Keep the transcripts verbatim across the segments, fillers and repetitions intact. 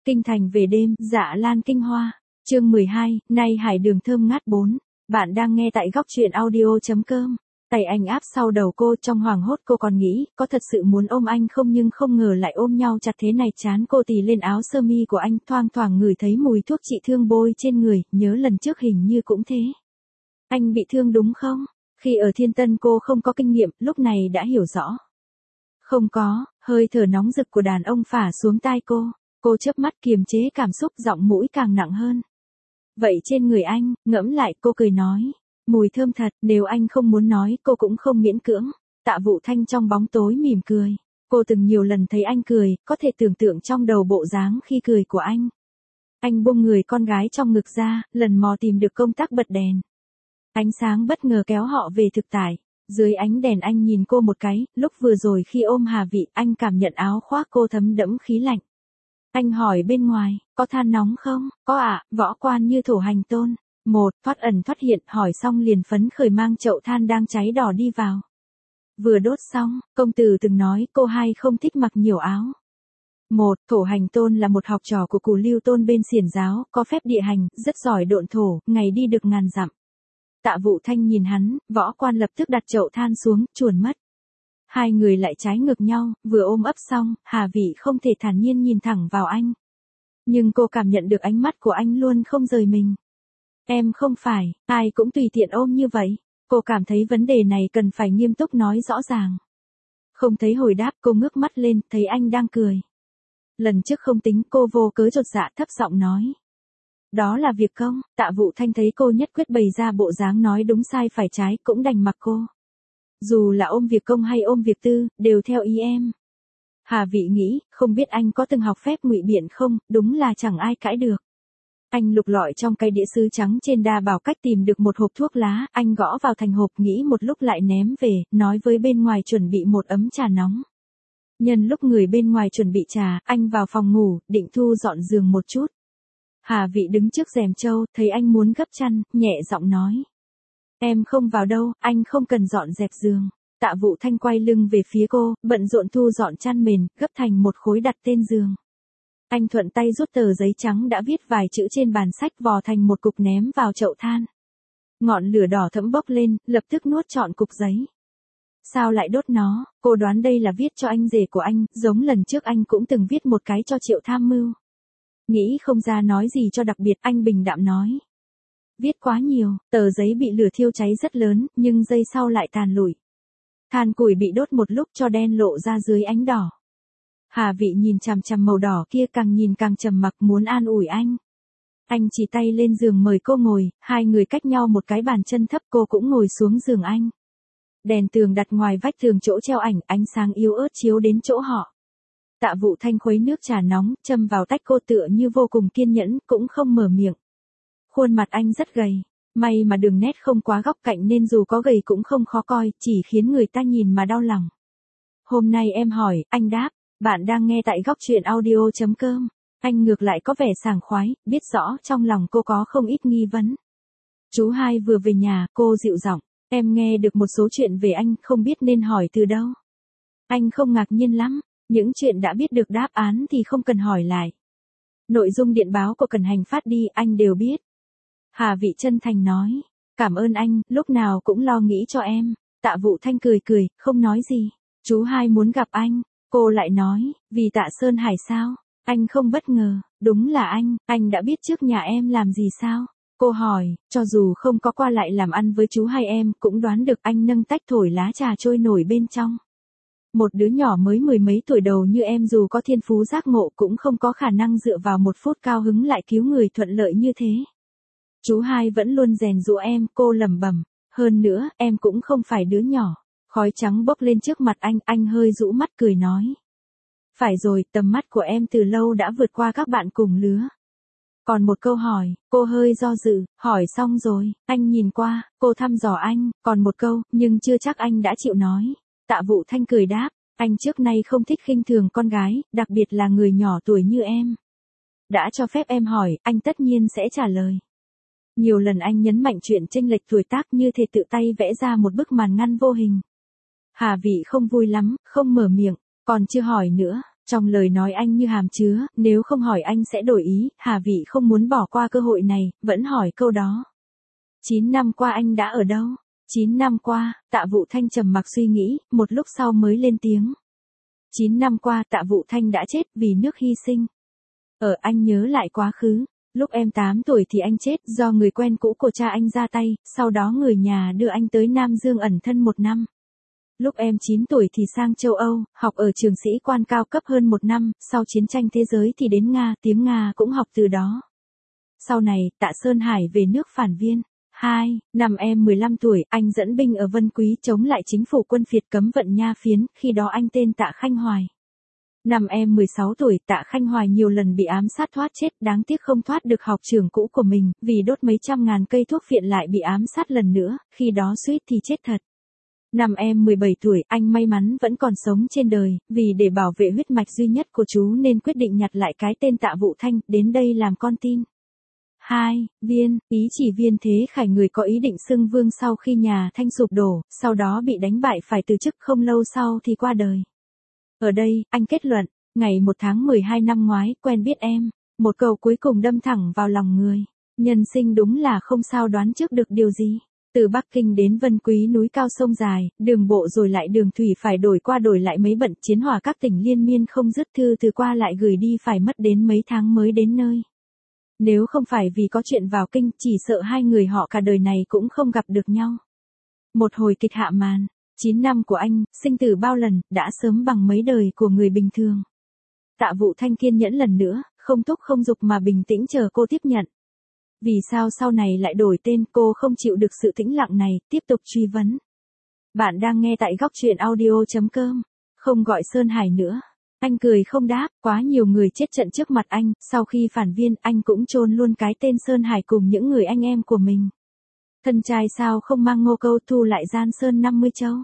Kinh thành về đêm, Dạ Lan kinh hoa. Chương mười hai, nay hải đường thơm ngát bốn. Bạn đang nghe tại góc truyện audio chấm com. Tay anh áp sau đầu cô, trong hoảng hốt cô còn nghĩ, có thật sự muốn ôm anh không, nhưng không ngờ lại ôm nhau chặt thế này. Chán cô tì lên áo sơ mi của anh, thoang thoảng ngửi thấy mùi thuốc trị thương bôi trên người, nhớ lần trước hình như cũng thế. Anh bị thương đúng không? Khi ở Thiên Tân cô không có kinh nghiệm, lúc này đã hiểu rõ. Không có, hơi thở nóng rực của đàn ông phả xuống tai cô. Cô chớp mắt kiềm chế cảm xúc, giọng mũi càng nặng hơn. Vậy trên người anh, ngẫm lại, cô cười nói. Mùi thơm thật, nếu anh không muốn nói, cô cũng không miễn cưỡng. Tạ Vũ Thanh trong bóng tối mỉm cười. Cô từng nhiều lần thấy anh cười, có thể tưởng tượng trong đầu bộ dáng khi cười của anh. Anh buông người con gái trong ngực ra, lần mò tìm được công tắc bật đèn. Ánh sáng bất ngờ kéo họ về thực tại. Dưới ánh đèn anh nhìn cô một cái, lúc vừa rồi khi ôm Hà Vị, anh cảm nhận áo khoác cô thấm đẫm khí lạnh. Anh hỏi bên ngoài, có than nóng không? Có ạ, võ quan như thổ hành tôn. Một, thoát ẩn thoát hiện, hỏi xong liền phấn khởi mang chậu than đang cháy đỏ đi vào. Vừa đốt xong, công tử từng nói cô hai không thích mặc nhiều áo. Một, thổ hành tôn là một học trò của Cù Lưu Tôn bên xiển giáo, có phép địa hành, rất giỏi độn thổ, ngày đi được ngàn dặm. Tạ Vũ Thanh nhìn hắn, võ quan lập tức đặt chậu than xuống, chuồn mất. Hai người lại trái ngược nhau, vừa ôm ấp xong, Hà Vị không thể thản nhiên nhìn thẳng vào anh. Nhưng cô cảm nhận được ánh mắt của anh luôn không rời mình. Em không phải, ai cũng tùy tiện ôm như vậy. Cô cảm thấy vấn đề này cần phải nghiêm túc nói rõ ràng. Không thấy hồi đáp, cô ngước mắt lên, thấy anh đang cười. Lần trước không tính, cô vô cớ chột dạ thấp giọng nói. Đó là việc công. Tạ Vũ Thanh thấy cô nhất quyết bày ra bộ dáng nói đúng sai phải trái, cũng đành mặc cô. Dù là ôm việc công hay ôm việc tư, đều theo ý em. Hà Vị nghĩ, không biết anh có từng học phép ngụy biện không, đúng là chẳng ai cãi được. Anh lục lọi trong cái đĩa sứ trắng trên đa bảo cách tìm được một hộp thuốc lá, anh gõ vào thành hộp, nghĩ một lúc lại ném về, nói với bên ngoài chuẩn bị một ấm trà nóng. Nhân lúc người bên ngoài chuẩn bị trà, anh vào phòng ngủ, định thu dọn giường một chút. Hà Vị đứng trước rèm trâu, thấy anh muốn gấp chăn, nhẹ giọng nói. Em không vào đâu, anh không cần dọn dẹp giường. Tạ Vũ Thanh quay lưng về phía cô, bận rộn thu dọn chăn mền, gấp thành một khối đặt tên giường. Anh thuận tay rút tờ giấy trắng đã viết vài chữ trên bàn sách vò thành một cục ném vào chậu than. Ngọn lửa đỏ thẫm bốc lên, lập tức nuốt trọn cục giấy. Sao lại đốt nó? Cô đoán đây là viết cho anh rể của anh, giống lần trước anh cũng từng viết một cái cho Triệu Tham Mưu. Nghĩ không ra nói gì cho đặc biệt, anh bình đạm nói. Viết quá nhiều, tờ giấy bị lửa thiêu cháy rất lớn, nhưng giây sau lại tàn lụi. Than củi bị đốt một lúc cho đen lộ ra dưới ánh đỏ. Hà Vị nhìn chằm chằm màu đỏ kia, càng nhìn càng trầm mặc, muốn an ủi anh. Anh chỉ tay lên giường mời cô ngồi, hai người cách nhau một cái bàn chân thấp, cô cũng ngồi xuống giường anh. Đèn tường đặt ngoài vách tường chỗ treo ảnh, ánh sáng yếu ớt chiếu đến chỗ họ. Tạ Vũ Thanh khuấy nước trà nóng, châm vào tách, cô tựa như vô cùng kiên nhẫn, cũng không mở miệng. Khuôn mặt anh rất gầy, may mà đường nét không quá góc cạnh nên dù có gầy cũng không khó coi, chỉ khiến người ta nhìn mà đau lòng. Hôm nay em hỏi, anh đáp, bạn đang nghe tại góc truyện audio chấm com. Anh ngược lại có vẻ sảng khoái, biết rõ trong lòng cô có không ít nghi vấn. Chú hai vừa về nhà, cô dịu giọng, em nghe được một số chuyện về anh, không biết nên hỏi từ đâu. Anh không ngạc nhiên lắm, những chuyện đã biết được đáp án thì không cần hỏi lại. Nội dung điện báo của Cần Hành phát đi, anh đều biết. Hà Vị chân thành nói, cảm ơn anh, lúc nào cũng lo nghĩ cho em. Tạ Vũ Thanh cười cười, không nói gì. Chú hai muốn gặp anh. Cô lại nói, vì Tạ Sơn Hải sao? Anh không bất ngờ, đúng là anh, anh đã biết trước nhà em làm gì sao? Cô hỏi, cho dù không có qua lại làm ăn với chú hai em, cũng đoán được anh nâng tách thổi lá trà trôi nổi bên trong. Một đứa nhỏ mới mười mấy tuổi đầu như em dù có thiên phú giác ngộ cũng không có khả năng dựa vào một phút cao hứng lại cứu người thuận lợi như thế. Chú hai vẫn luôn rèn giũa em, cô lẩm bẩm, hơn nữa, em cũng không phải đứa nhỏ. Khói trắng bốc lên trước mặt anh, anh hơi rũ mắt cười nói. Phải rồi, tầm mắt của em từ lâu đã vượt qua các bạn cùng lứa. Còn một câu hỏi, cô hơi do dự, hỏi xong rồi, anh nhìn qua, cô thăm dò anh, còn một câu, nhưng chưa chắc anh đã chịu nói. Tạ Vũ Thanh cười đáp, anh trước nay không thích khinh thường con gái, đặc biệt là người nhỏ tuổi như em. Đã cho phép em hỏi, anh tất nhiên sẽ trả lời. Nhiều lần anh nhấn mạnh chuyện chênh lệch tuổi tác như thể tự tay vẽ ra một bức màn ngăn vô hình. Hà Vị không vui lắm, không mở miệng, còn chưa hỏi nữa, Trong lời nói anh như hàm chứa, nếu không hỏi anh sẽ đổi ý, Hà Vị không muốn bỏ qua cơ hội này, vẫn hỏi câu đó. chín năm qua anh đã ở đâu? chín năm qua, Tạ Vũ Thanh trầm mặc suy nghĩ, một lúc sau mới lên tiếng. chín năm qua Tạ Vũ Thanh đã chết vì nước hy sinh. Ở anh nhớ lại quá khứ, lúc em tám tuổi thì anh chết do người quen cũ của cha anh ra tay, sau đó người nhà đưa anh tới Nam Dương ẩn thân một năm. Lúc em chín tuổi thì sang châu Âu, học ở trường sĩ quan cao cấp hơn một năm, sau chiến tranh thế giới thì đến Nga, tiếng Nga cũng học từ đó. Sau này, Tạ Sơn Hải về nước phản viên. hai. Năm em mười lăm tuổi, anh dẫn binh ở Vân Quý chống lại chính phủ quân Việt cấm vận Nha Phiến, khi đó anh tên Tạ Khanh Hoài. Năm em mười sáu tuổi, Tạ Khanh Hoài nhiều lần bị ám sát thoát chết, đáng tiếc không thoát được học trường cũ của mình, vì đốt mấy trăm ngàn cây thuốc phiện lại bị ám sát lần nữa, khi đó suýt thì chết thật. Năm em mười bảy tuổi, anh may mắn vẫn còn sống trên đời, vì để bảo vệ huyết mạch duy nhất của chú nên quyết định nhặt lại cái tên Tạ Vũ Thanh, đến đây làm con tin. hai. Viên, ý chỉ Viên Thế Khải người có ý định xưng vương sau khi nhà Thanh sụp đổ, sau đó bị đánh bại phải từ chức, không lâu sau thì qua đời. Ở đây, anh kết luận, ngày một tháng mười hai năm ngoái, quen biết em, một câu cuối cùng đâm thẳng vào lòng người. Nhân sinh đúng là không sao đoán trước được điều gì. Từ Bắc Kinh đến Vân Quý núi cao sông dài, đường bộ rồi lại đường thủy phải đổi qua đổi lại mấy bận, chiến hỏa các tỉnh liên miên không dứt, thư từ qua lại gửi đi phải mất đến mấy tháng mới đến nơi. Nếu không phải vì có chuyện vào kinh, chỉ sợ hai người họ cả đời này cũng không gặp được nhau. Một hồi kịch hạ màn, chín năm của anh, sinh tử bao lần, đã sớm bằng mấy đời của người bình thường. Tạ Vũ Thanh kiên nhẫn lần nữa, không thúc không giục mà bình tĩnh chờ cô tiếp nhận. Vì sao sau này lại đổi tên, cô không chịu được sự tĩnh lặng này, tiếp tục truy vấn. Bạn đang nghe tại góc truyện audio chấm com, không gọi Sơn Hải nữa. Anh cười không đáp, quá nhiều người chết trận trước mặt anh, sau khi phản viên, anh cũng chôn luôn cái tên Sơn Hải cùng những người anh em của mình. Thân trai sao không mang ngô câu thu lại Giang Sơn năm mươi châu.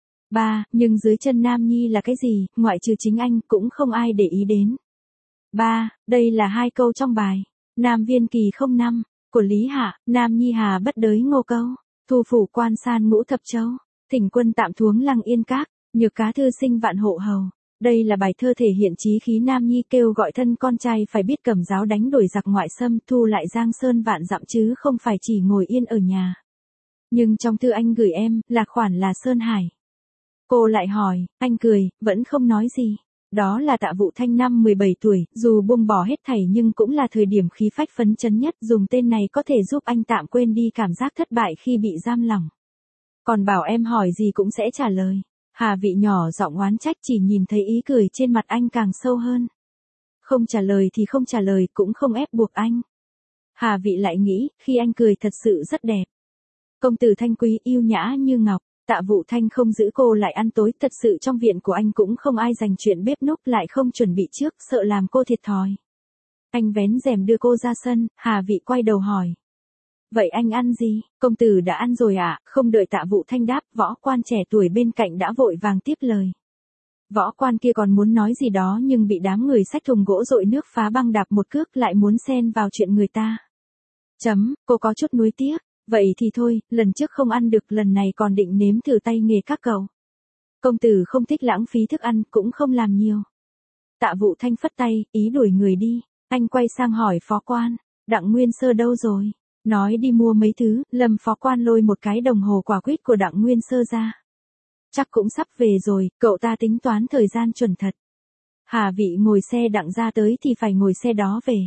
ba. Nhưng dưới chân Nam Nhi là cái gì, ngoại trừ chính anh, cũng không ai để ý đến. ba. Đây là hai câu trong bài Nam Viên Kỳ không năm của Lý Hạ, Nam Nhi Hà bất đới ngô câu, thu phủ quan san ngũ thập châu, thỉnh quân tạm thuống Lăng Yên Các, nhược cá thư sinh vạn hộ hầu. Đây là bài thơ thể hiện chí khí Nam Nhi kêu gọi thân con trai phải biết cầm giáo đánh đuổi giặc ngoại xâm, thu lại Giang Sơn vạn dặm chứ không phải chỉ ngồi yên ở nhà. Nhưng trong thư anh gửi em, là khoản là Sơn Hải. Cô lại hỏi, anh cười, vẫn không nói gì. Đó là Tạ Vũ Thanh năm mười bảy tuổi, dù buông bỏ hết thảy nhưng cũng là thời điểm khí phách phấn chấn nhất, dùng tên này có thể giúp anh tạm quên đi cảm giác thất bại khi bị giam lỏng. Còn bảo em hỏi gì cũng sẽ trả lời. Hà Vị nhỏ giọng oán trách, chỉ nhìn thấy ý cười trên mặt anh càng sâu hơn. Không trả lời thì không trả lời, cũng không ép buộc anh. Hà Vị lại nghĩ, khi anh cười thật sự rất đẹp. Công tử Thanh quý yêu nhã như ngọc. Tạ Vũ Thanh không giữ cô lại ăn tối, thật sự trong viện của anh cũng không ai dành chuyện bếp núc, lại không chuẩn bị trước, sợ làm cô thiệt thòi. Anh vén rèm đưa cô ra sân, Hà Vị quay đầu hỏi. Vậy anh ăn gì? Công tử đã ăn rồi ạ, à? Không đợi Tạ Vũ Thanh đáp, võ quan trẻ tuổi bên cạnh đã vội vàng tiếp lời. Võ quan kia còn muốn nói gì đó nhưng bị đám người xách thùng gỗ dội nước phá băng đạp một cước, lại muốn xen vào chuyện người ta. Chấm, cô có chút nuối tiếc. Vậy thì thôi, lần trước không ăn được, lần này còn định nếm thử tay nghề các cậu. Công tử không thích lãng phí thức ăn, cũng không làm nhiều. Tạ Vũ Thanh phất tay, ý đuổi người đi. Anh quay sang hỏi phó quan, Đặng Nguyên Sơ đâu rồi? Nói đi mua mấy thứ, Lâm phó quan lôi một cái đồng hồ quả quýt của Đặng Nguyên Sơ ra. Chắc cũng sắp về rồi, cậu ta tính toán thời gian chuẩn thật. Hà Vị ngồi xe Đặng ra tới thì phải ngồi xe đó về.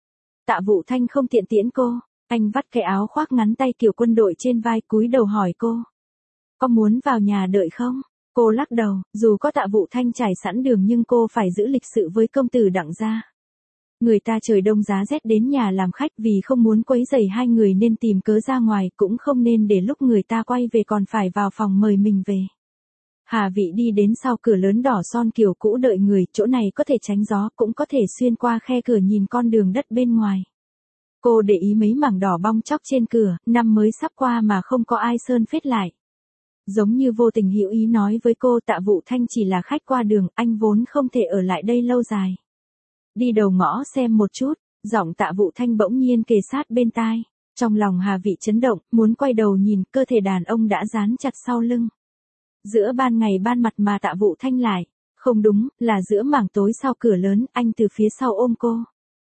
Tạ Vũ Thanh không tiện tiễn cô. Anh vắt cái áo khoác ngắn tay kiểu quân đội trên vai, cúi đầu hỏi cô. Có muốn vào nhà đợi không? Cô lắc đầu, dù có Tạ Vũ Thanh trải sẵn đường nhưng cô phải giữ lịch sự với công tử Đặng gia. Người ta trời đông giá rét đến nhà làm khách, vì không muốn quấy rầy hai người nên tìm cớ ra ngoài, cũng không nên để lúc người ta quay về còn phải vào phòng mời mình về. Hà Vị đi đến sau cửa lớn đỏ son kiểu cũ đợi người, chỗ này có thể tránh gió, cũng có thể xuyên qua khe cửa nhìn con đường đất bên ngoài. Cô để ý mấy mảng đỏ bong chóc trên cửa, năm mới sắp qua mà không có ai sơn phết lại. Giống như vô tình hữu ý nói với cô, Tạ Vũ Thanh chỉ là khách qua đường, anh vốn không thể ở lại đây lâu dài. Đi đầu ngõ xem một chút, giọng Tạ Vũ Thanh bỗng nhiên kề sát bên tai. Trong lòng Hà Vị chấn động, muốn quay đầu nhìn, cơ thể đàn ông đã dán chặt sau lưng. Giữa ban ngày ban mặt mà Tạ Vũ Thanh lại Không đúng, là giữa mảng tối sau cửa lớn, anh từ phía sau ôm cô.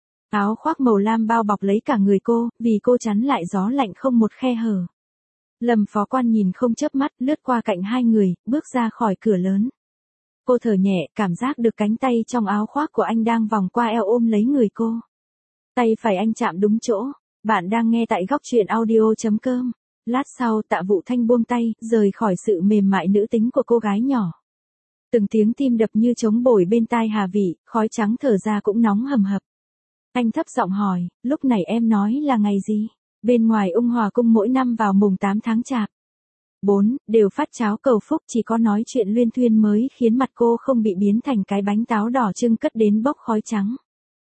Áo khoác màu lam bao bọc lấy cả người cô, vì cô chắn lại gió lạnh không một khe hở. Lâm phó quan nhìn không chớp mắt, lướt qua cạnh hai người, bước ra khỏi cửa lớn. Cô thở nhẹ, cảm giác được cánh tay trong áo khoác của anh đang vòng qua eo ôm lấy người cô. Tay phải anh chạm đúng chỗ. Bạn đang nghe tại góc truyện audio.com. Lát sau Tạ Vũ Thanh buông tay, rời khỏi sự mềm mại nữ tính của cô gái nhỏ. Từng tiếng tim đập như trống bổi bên tai Hà Vị, khói trắng thở ra cũng nóng hầm hập. Anh thấp giọng hỏi, lúc này em nói là ngày gì? Bên ngoài Ung Hòa Cung mỗi năm vào mùng tám tháng Chạp. bốn. Đều phát cháo cầu phúc, chỉ có nói chuyện luyên thuyên mới khiến mặt cô không bị biến thành cái bánh táo đỏ trưng cất đến bốc khói trắng.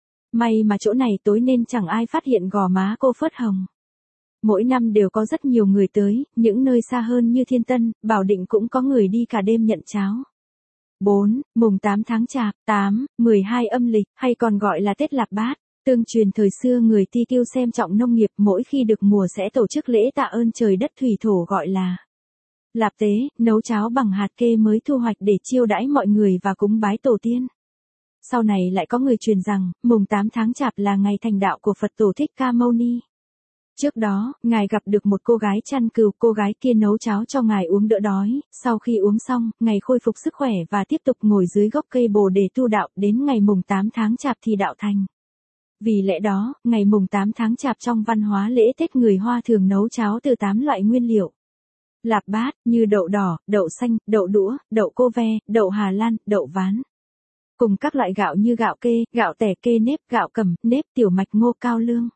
May mà chỗ này tối nên chẳng ai phát hiện gò má cô phớt hồng. Mỗi năm đều có rất nhiều người tới, những nơi xa hơn như Thiên Tân, Bảo Định cũng có người đi cả đêm nhận cháo. bốn. Mùng tám tháng Chạp, tám, mười hai âm lịch, hay còn gọi là Tết Lạp Bát. Tương truyền thời xưa người Ti Kiêu xem trọng nông nghiệp, mỗi khi được mùa sẽ tổ chức lễ tạ ơn trời đất thủy thổ gọi là Lạp tế, nấu cháo bằng hạt kê mới thu hoạch để chiêu đãi mọi người và cúng bái tổ tiên. Sau này lại có người truyền rằng, mùng tám tháng Chạp là ngày thành đạo của Phật Tổ Thích Ca Mâu Ni. Trước đó, Ngài gặp được một cô gái chăn cừu, cô gái kia nấu cháo cho Ngài uống đỡ đói, sau khi uống xong, Ngài khôi phục sức khỏe và tiếp tục ngồi dưới gốc cây bồ đề tu đạo, đến ngày mùng tám tháng Chạp thì đạo thành. Vì lẽ đó, ngày mùng tám tháng Chạp trong văn hóa lễ Tết người Hoa thường nấu cháo từ tám loại nguyên liệu. Lạp bát, như đậu đỏ, đậu xanh, đậu đũa, đậu cô ve, đậu Hà Lan, đậu ván. Cùng các loại gạo như gạo kê, gạo tẻ kê nếp, gạo cẩm, nếp tiểu mạch ngô cao lương.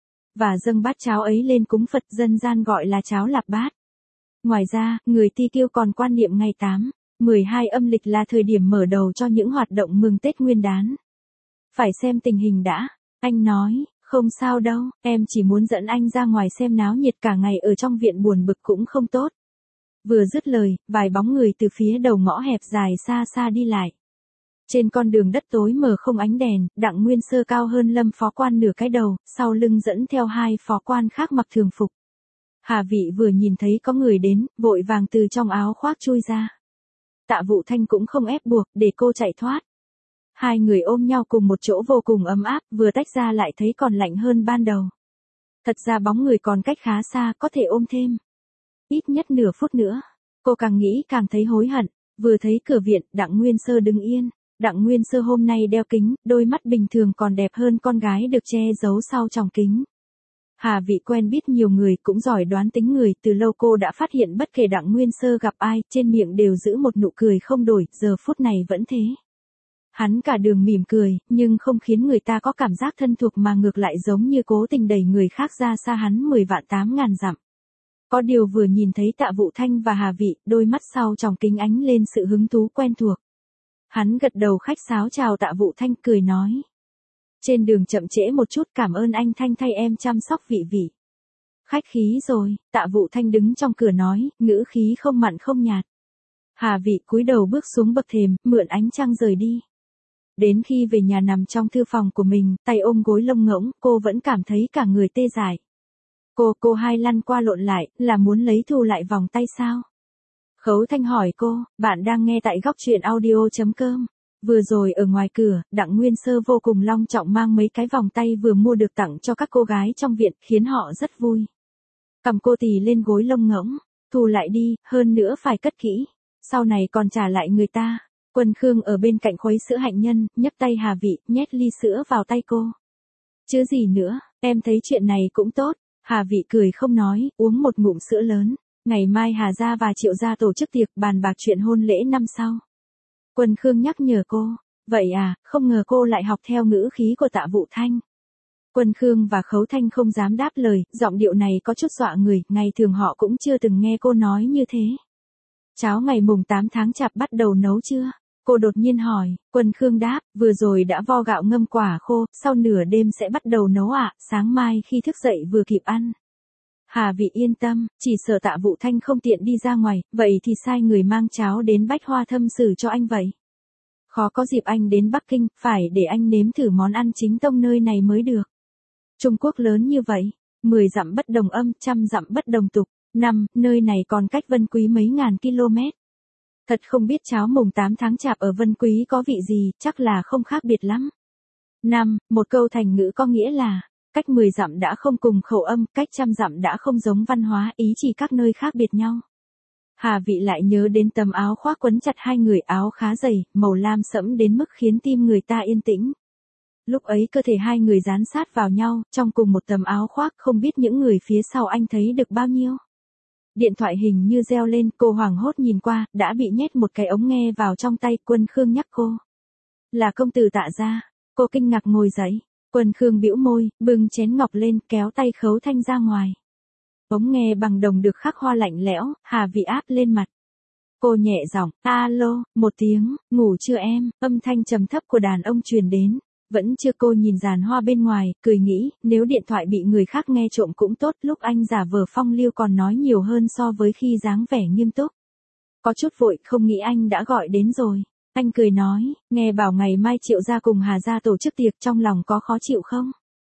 Và dâng bát cháo ấy lên cúng Phật, dân gian gọi là cháo lạp bát. Ngoài ra, người Ti Kiêu còn quan niệm ngày tám, mười hai âm lịch là thời điểm mở đầu cho những hoạt động mừng Tết Nguyên đán. Phải xem tình hình đã, anh nói, không sao đâu, em chỉ muốn dẫn anh ra ngoài xem náo nhiệt, cả ngày ở trong viện buồn bực cũng không tốt. Vừa dứt lời, vài bóng người từ phía đầu ngõ hẹp dài xa xa đi lại. Trên con đường đất tối mờ không ánh đèn, Đặng Nguyên Sơ cao hơn Lâm phó quan nửa cái đầu, sau lưng dẫn theo hai phó quan khác mặc thường phục. Hà Vị vừa nhìn thấy có người đến, vội vàng từ trong áo khoác chui ra. Tạ Vũ Thanh cũng không ép buộc, để cô chạy thoát. Hai người ôm nhau cùng một chỗ vô cùng ấm áp, vừa tách ra lại thấy còn lạnh hơn ban đầu. Thật ra bóng người còn cách khá xa, có thể ôm thêm. Ít nhất nửa phút nữa. Cô càng nghĩ càng thấy hối hận. Vừa thấy cửa viện, Đặng Nguyên Sơ đứng yên. Đặng Nguyên Sơ hôm nay đeo kính, đôi mắt bình thường còn đẹp hơn con gái được che giấu sau tròng kính. Hà Vị quen biết nhiều người, cũng giỏi đoán tính người, từ lâu cô đã phát hiện bất kể Đặng Nguyên Sơ gặp ai, trên miệng đều giữ một nụ cười không đổi, giờ phút này vẫn thế. Hắn cả đường mỉm cười, nhưng không khiến người ta có cảm giác thân thuộc mà ngược lại giống như cố tình đẩy người khác ra xa hắn mười vạn tám ngàn dặm. Có điều vừa nhìn thấy Tạ Vũ Thanh và Hà Vị, đôi mắt sau tròng kính ánh lên sự hứng thú quen thuộc. Hắn gật đầu khách sáo chào Tạ Vũ Thanh, cười nói. Trên đường chậm trễ một chút, cảm ơn anh Thanh thay em chăm sóc Vị Vị. Khách khí rồi, Tạ Vũ Thanh đứng trong cửa nói, ngữ khí không mặn không nhạt. Hà Vị cúi đầu bước xuống bậc thềm, mượn ánh trăng rời đi. Đến khi về nhà nằm trong thư phòng của mình, tay ôm gối lông ngỗng, cô vẫn cảm thấy cả người tê dại. Cô, cô hai lăn qua lộn lại, là muốn lấy thu lại vòng tay sao? Khấu Thanh hỏi cô, bạn đang nghe tại góc truyện audio.com. Vừa rồi ở ngoài cửa, Đặng Nguyên Sơ vô cùng long trọng mang mấy cái vòng tay vừa mua được tặng cho các cô gái trong viện, khiến họ rất vui. Cầm cô tì lên gối lông ngỗng, thu lại đi, hơn nữa phải cất kỹ. Sau này còn trả lại người ta. Quân Khương ở bên cạnh khuấy sữa hạnh nhân, nhấc tay Hà Vị, nhét ly sữa vào tay cô. Chứ gì nữa, em thấy chuyện này cũng tốt. Hà Vị cười không nói, uống một ngụm sữa lớn. Ngày mai Hà Gia và Triệu Gia tổ chức tiệc bàn bạc chuyện hôn lễ năm sau. Quân Khương nhắc nhở cô. Vậy à, không ngờ cô lại học theo ngữ khí của Tạ Vũ Thanh. Quân Khương và Khấu Thanh không dám đáp lời, giọng điệu này có chút dọa người, ngày thường họ cũng chưa từng nghe cô nói như thế. Cháo ngày mùng tám tháng Chạp bắt đầu nấu chưa? Cô đột nhiên hỏi. Quân Khương đáp, vừa rồi đã vo gạo ngâm quả khô, sau nửa đêm sẽ bắt đầu nấu ạ, sáng mai khi thức dậy vừa kịp ăn. Hà Vị yên tâm, chỉ sợ Tạ Vũ Thanh không tiện đi ra ngoài, vậy thì sai người mang cháo đến Bách Hoa Thâm xử cho anh vậy. Khó có dịp anh đến Bắc Kinh, phải để anh nếm thử món ăn chính tông nơi này mới được. Trung Quốc lớn như vậy, mười dặm bất đồng âm, trăm dặm bất đồng tục. Năm, nơi này còn cách Vân Quý mấy ngàn km. Thật không biết cháo mùng tám tháng chạp ở Vân Quý có vị gì, chắc là không khác biệt lắm. năm. Một câu thành ngữ có nghĩa là, cách mười dặm đã không cùng khẩu âm, cách trăm dặm đã không giống văn hóa, ý chỉ các nơi khác biệt nhau. Hà Vị lại nhớ đến tấm áo khoác quấn chặt hai người, áo khá dày, màu lam sẫm đến mức khiến tim người ta yên tĩnh. Lúc ấy cơ thể hai người dán sát vào nhau, trong cùng một tấm áo khoác, không biết những người phía sau anh thấy được bao nhiêu. Điện thoại hình như reo lên, cô hoảng hốt nhìn qua, đã bị nhét một cái ống nghe vào trong tay. Quân Khương nhắc cô. Là công tử Tạ gia. Cô kinh ngạc ngồi dậy. Quân Khương bĩu môi, bưng chén ngọc lên, kéo tay Khấu Thanh ra ngoài. Ống nghe bằng đồng được khắc hoa lạnh lẽo, Hà Vị áp lên mặt. Cô nhẹ giọng, alo, một tiếng, ngủ chưa em, âm thanh trầm thấp của đàn ông truyền đến. Vẫn chưa. Cô nhìn dàn hoa bên ngoài, cười nghĩ, nếu điện thoại bị người khác nghe trộm cũng tốt, lúc anh giả vờ phong lưu còn nói nhiều hơn so với khi dáng vẻ nghiêm túc. Có chút vội, không nghĩ anh đã gọi đến rồi. Anh cười nói, nghe bảo ngày mai Triệu gia cùng Hà gia tổ chức tiệc, trong lòng có khó chịu không?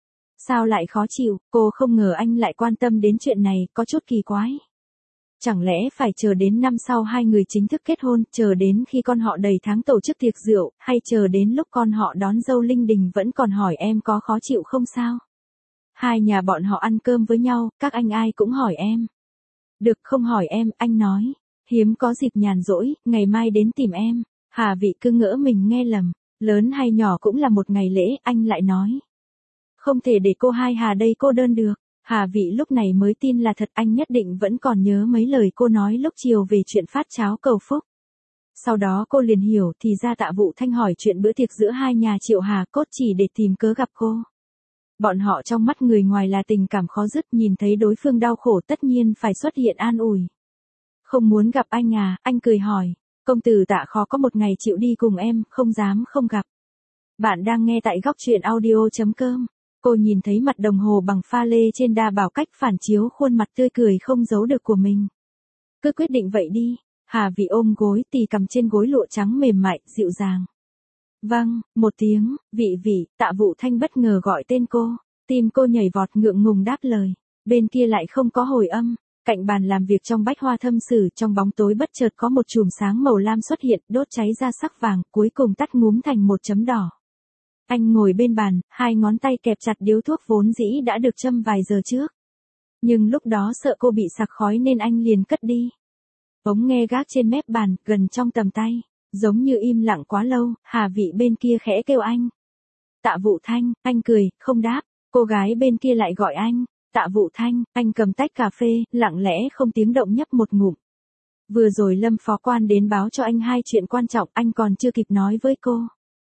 Sao lại khó chịu, cô không ngờ anh lại quan tâm đến chuyện này, có chút kỳ quái. Chẳng lẽ phải chờ đến năm sau hai người chính thức kết hôn, chờ đến khi con họ đầy tháng tổ chức tiệc rượu, hay chờ đến lúc con họ đón dâu linh đình vẫn còn hỏi em có khó chịu không sao? Hai nhà bọn họ ăn cơm với nhau, các anh ai cũng hỏi em. Được không hỏi em, anh nói. Hiếm có dịp nhàn rỗi, ngày mai đến tìm em. Hà Vị cứ ngỡ mình nghe lầm, lớn hay nhỏ cũng là một ngày lễ, anh lại nói. Không thể để cô hai Hà đây cô đơn được. Hà Vị lúc này mới tin là thật, anh nhất định vẫn còn nhớ mấy lời cô nói lúc chiều về chuyện phát cháo cầu phúc. Sau đó cô liền hiểu, thì ra Tạ Vũ Thanh hỏi chuyện bữa tiệc giữa hai nhà Triệu Hà cốt chỉ để tìm cớ gặp cô. Bọn họ trong mắt người ngoài là tình cảm khó dứt, nhìn thấy đối phương đau khổ tất nhiên phải xuất hiện an ủi. Không muốn gặp anh à, anh cười hỏi, công tử Tạ khó có một ngày chịu đi cùng em, không dám không gặp. Bạn đang nghe tại góc truyện audio chấm com. Cô nhìn thấy mặt đồng hồ bằng pha lê trên đa bảo cách phản chiếu khuôn mặt tươi cười không giấu được của mình. Cứ quyết định vậy đi. Hà Vị ôm gối, tì cầm trên gối lụa trắng mềm mại, dịu dàng. Vâng, một tiếng, Vị Vị. Tạ Vũ Thanh bất ngờ gọi tên cô. Tim cô nhảy vọt, ngượng ngùng đáp lời. Bên kia lại không có hồi âm. Cạnh bàn làm việc trong bách hoa thâm sử, trong bóng tối bất chợt có một chùm sáng màu lam xuất hiện, đốt cháy ra sắc vàng, cuối cùng tắt ngúm thành một chấm đỏ. Anh ngồi bên bàn, hai ngón tay kẹp chặt điếu thuốc vốn dĩ đã được châm vài giờ trước. Nhưng lúc đó sợ cô bị sặc khói nên anh liền cất đi. Ống nghe gác trên mép bàn, gần trong tầm tay, giống như im lặng quá lâu. Hà Vị bên kia khẽ kêu anh. Tạ Vũ Thanh, anh cười, không đáp. Cô gái bên kia lại gọi anh. Tạ Vũ Thanh, anh cầm tách cà phê, lặng lẽ không tiếng động nhấp một ngụm. Vừa rồi Lâm phó quan đến báo cho anh hai chuyện quan trọng, anh còn chưa kịp nói với cô.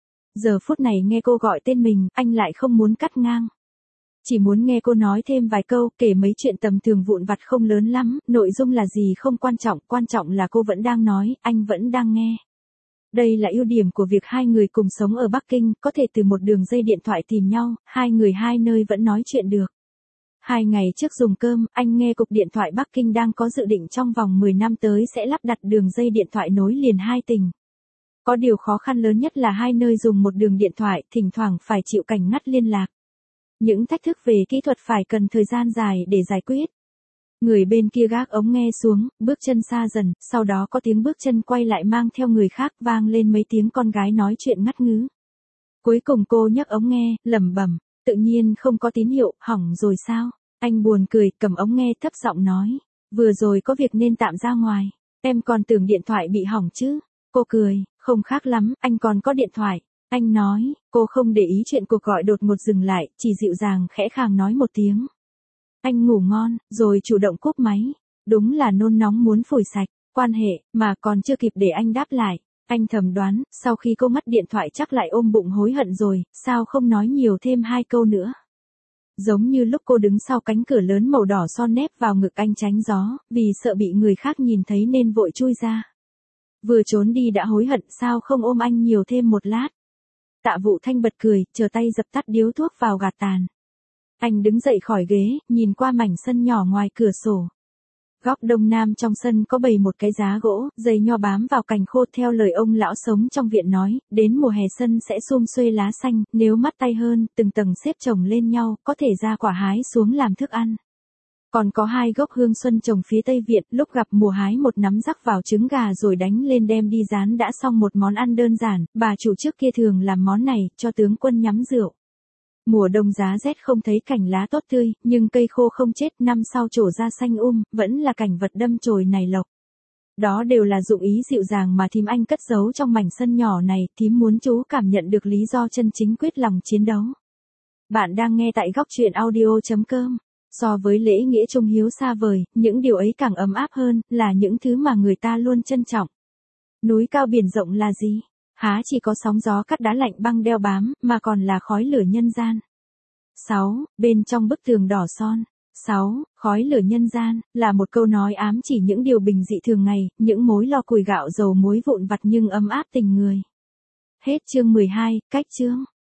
Giờ phút này nghe cô gọi tên mình, anh lại không muốn cắt ngang. Chỉ muốn nghe cô nói thêm vài câu, kể mấy chuyện tầm thường vụn vặt không lớn lắm, nội dung là gì không quan trọng, quan trọng là cô vẫn đang nói, anh vẫn đang nghe. Đây là ưu điểm của việc hai người cùng sống ở Bắc Kinh, có thể từ một đường dây điện thoại tìm nhau, hai người hai nơi vẫn nói chuyện được. Hai ngày trước dùng cơm, anh nghe cục điện thoại Bắc Kinh đang có dự định trong vòng mười năm tới sẽ lắp đặt đường dây điện thoại nối liền hai tỉnh. Có điều khó khăn lớn nhất là hai nơi dùng một đường điện thoại, thỉnh thoảng phải chịu cảnh ngắt liên lạc. Những thách thức về kỹ thuật phải cần thời gian dài để giải quyết. Người bên kia gác ống nghe xuống, bước chân xa dần, sau đó có tiếng bước chân quay lại mang theo người khác, vang lên mấy tiếng con gái nói chuyện ngắt ngứ. Cuối cùng cô nhấc ống nghe, lẩm bẩm, tự nhiên không có tín hiệu, hỏng rồi sao? Anh buồn cười, cầm ống nghe thấp giọng nói, vừa rồi có việc nên tạm ra ngoài, em còn tưởng điện thoại bị hỏng chứ. Cô cười, không khác lắm, anh còn có điện thoại. Anh nói, cô không để ý chuyện cuộc gọi đột ngột dừng lại, chỉ dịu dàng khẽ khàng nói một tiếng. Anh ngủ ngon, rồi chủ động cúp máy. Đúng là nôn nóng muốn phủi sạch, quan hệ, mà còn chưa kịp để anh đáp lại. Anh thầm đoán, sau khi cô mất điện thoại chắc lại ôm bụng hối hận rồi, sao không nói nhiều thêm hai câu nữa. Giống như lúc cô đứng sau cánh cửa lớn màu đỏ son nép vào ngực anh tránh gió, vì sợ bị người khác nhìn thấy nên vội chui ra. Vừa trốn đi đã hối hận, sao không ôm anh nhiều thêm một lát. Tạ Vũ Thanh bật cười, chờ tay dập tắt điếu thuốc vào gạt tàn. Anh đứng dậy khỏi ghế, nhìn qua mảnh sân nhỏ ngoài cửa sổ. Góc đông nam trong sân có bày một cái giá gỗ, dây nho bám vào cành khô, theo lời ông lão sống trong viện nói, đến mùa hè sân sẽ sum xuê lá xanh, nếu mắt tay hơn, từng tầng xếp chồng lên nhau, có thể ra quả hái xuống làm thức ăn. Còn có hai gốc hương xuân trồng phía Tây Viện, lúc gặp mùa hái một nắm rắc vào trứng gà rồi đánh lên đem đi rán đã xong một món ăn đơn giản, bà chủ trước kia thường làm món này, cho tướng quân nhắm rượu. Mùa đông giá rét không thấy cành lá tốt tươi, nhưng cây khô không chết, năm sau trổ ra xanh um, vẫn là cảnh vật đâm chồi nảy lộc. Đó đều là dụng ý dịu dàng mà thím Anh cất giấu trong mảnh sân nhỏ này, thím muốn chú cảm nhận được lý do chân chính quyết lòng chiến đấu. Bạn đang nghe tại góc truyện audio.com. So với lễ nghĩa trung hiếu xa vời, những điều ấy càng ấm áp hơn, là những thứ mà người ta luôn trân trọng. Núi cao biển rộng là gì? Há chỉ có sóng gió cắt đá lạnh băng đeo bám, mà còn là khói lửa nhân gian. sáu. Bên trong bức tường đỏ son. sáu. Khói lửa nhân gian, là một câu nói ám chỉ những điều bình dị thường ngày, những mối lo củi gạo dầu muối vụn vặt nhưng ấm áp tình người. Hết chương mười hai, cách chương.